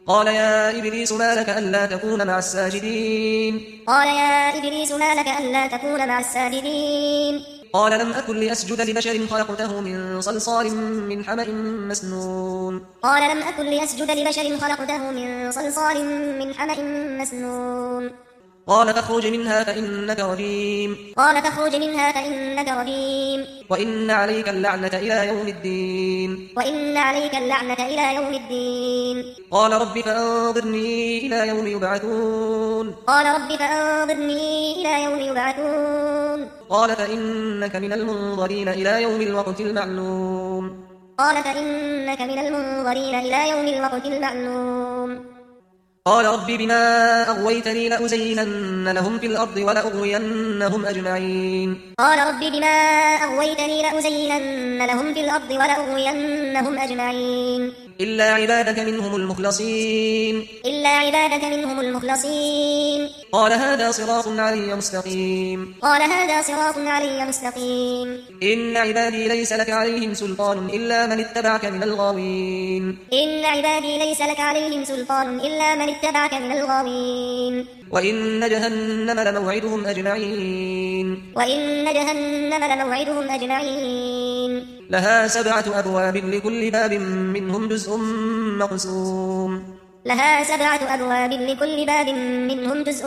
قال يا إبليس ما لك ألا تكون مع الساجدين قال يا إبليس ما لك ألا تكون مع الساجدين قال لم أكن لأسجد لبشر خلقته من صلصال من حمأ مسنون قال لم أكن لأسجد لبشر خلقته من صلصال من حمأ مسنون قال فاخرج منها فإنك رجيم قال فاخرج منها فإنك رجيم وإن عليك اللعنة إلى يوم الدين وإن عليك اللعنة إلى يوم الدين قال رب فأنظرني إلى يوم يبعثون قال رب فأنظرني إلى يوم يبعثون قال فإنك من المنظرين إلى يوم الوقت المعلوم قال فإنك من المنظرين إلى يوم الوقت المعلوم قال رب بما أغويتني لأزينن لهم في الأرض ولأغوينهم أجمعين قال رب بما أغويتني لأزينن لهم في الأرض ولأغوينهم أجمعين إلا عبادك منهم المخلصين إلا عبادك منهم المخلصين قال هذا صراط علي مستقيم قال هذا صراط علي مستقيم إن عبادي ليس لك عليهم سلطان إلا من اتبعك من الغاوين إن عبادي ليس لك عليهم سلطان إلا من اتبعك من الغاوين وإن جهنم لموعدهم أجمعين وإن جهنم لموعدهم أجمعين لها 7 أبواب لكل باب منهم جزء مقسوم لها 7 أبواب لكل باب منهم جزء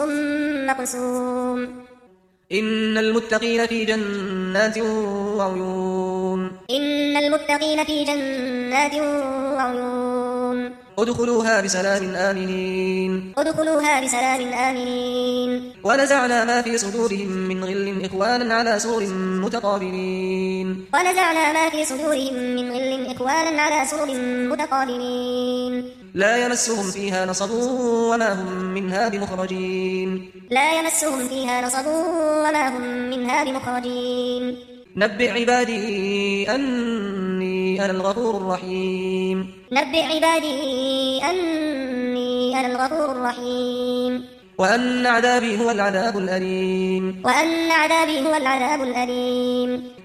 مقسوم إن المتقين في جنات وعيون إن المتقين في جنات وعيون ادخلوها بسلام آمنين ادخلوها بسلام آمنين ونزعنا ما في صدورهم من غل إخوانا على سور متقابلين ونزعنا ما في صدورهم من غل إخوانا على سور متقابلين لا يمسهم فيها نصب وما هم منها بمخرجين لا يمسهم فيها نصب وما هم منها بمخرجين نبئ عبادي أني أنا الغفور الرحيم نبئ عبادي أني أنا الغفور الرحيم وأن عذابي هو العذاب الأليم وأن عذابي هو العذاب الأليم